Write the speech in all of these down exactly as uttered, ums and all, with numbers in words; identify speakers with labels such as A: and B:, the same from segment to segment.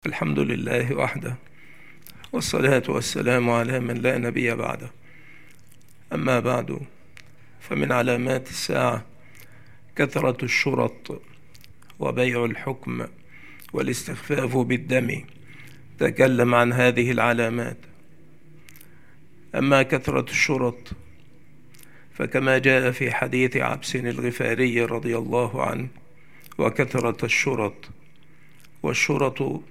A: الحمد لله وحده، والصلاة والسلام على من لا نبي بعده. أما بعد، فمن علامات الساعة كثرة الشرط وبيع الحكم والاستخفاف بالدم. تكلم عن هذه العلامات. أما كثرة الشرط فكما جاء في حديث عبس الغفاري رضي الله عنه: وكثرة الشرط، والشرط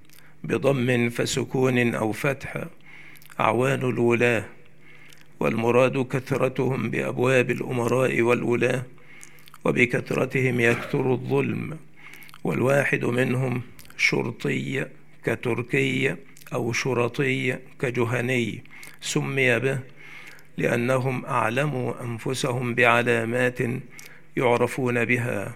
A: بضم فسكون أو فتح أعوان الولاة، والمراد كثرتهم بأبواب الأمراء والولاة، وبكثرتهم يكثر الظلم، والواحد منهم شرطي كتركي أو شرطي كجهني، سمي به لأنهم أعلموا أنفسهم بعلامات يعرفون بها،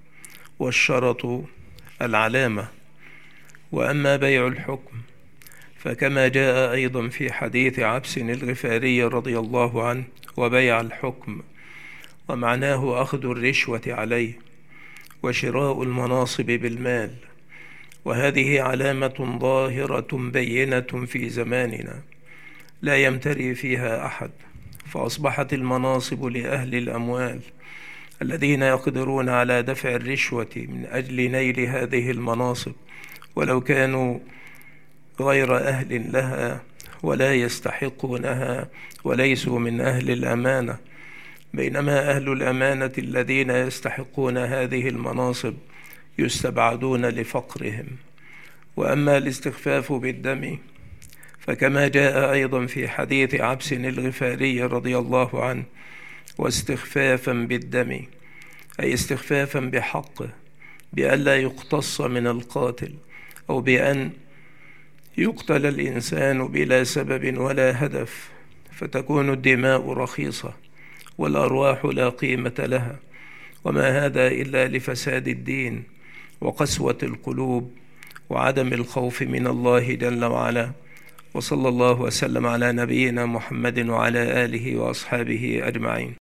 A: والشرط العلامة. وأما بيع الحكم فكما جاء أيضا في حديث عبس الغفاري رضي الله عنه: وبيع الحكم، ومعناه أخذ الرشوة عليه وشراء المناصب بالمال. وهذه علامة ظاهرة بينة في زماننا لا يمتري فيها أحد، فأصبحت المناصب لأهل الأموال الذين يقدرون على دفع الرشوة من أجل نيل هذه المناصب، ولو كانوا غير أهل لها ولا يستحقونها وليسوا من أهل الأمانة، بينما أهل الأمانة الذين يستحقون هذه المناصب يستبعدون لفقرهم. وأما الاستخفاف بالدم فكما جاء أيضا في حديث عبس الغفاري رضي الله عنه: واستخفافا بالدم، أي استخفافا بحقه، بألا يقتص من القاتل، أو بأن يقتل الإنسان بلا سبب ولا هدف، فتكون الدماء رخيصة والأرواح لا قيمة لها، وما هذا إلا لفساد الدين وقسوة القلوب وعدم الخوف من الله جل وعلا. وصلى الله وسلم على نبينا محمد وعلى آله وأصحابه أجمعين.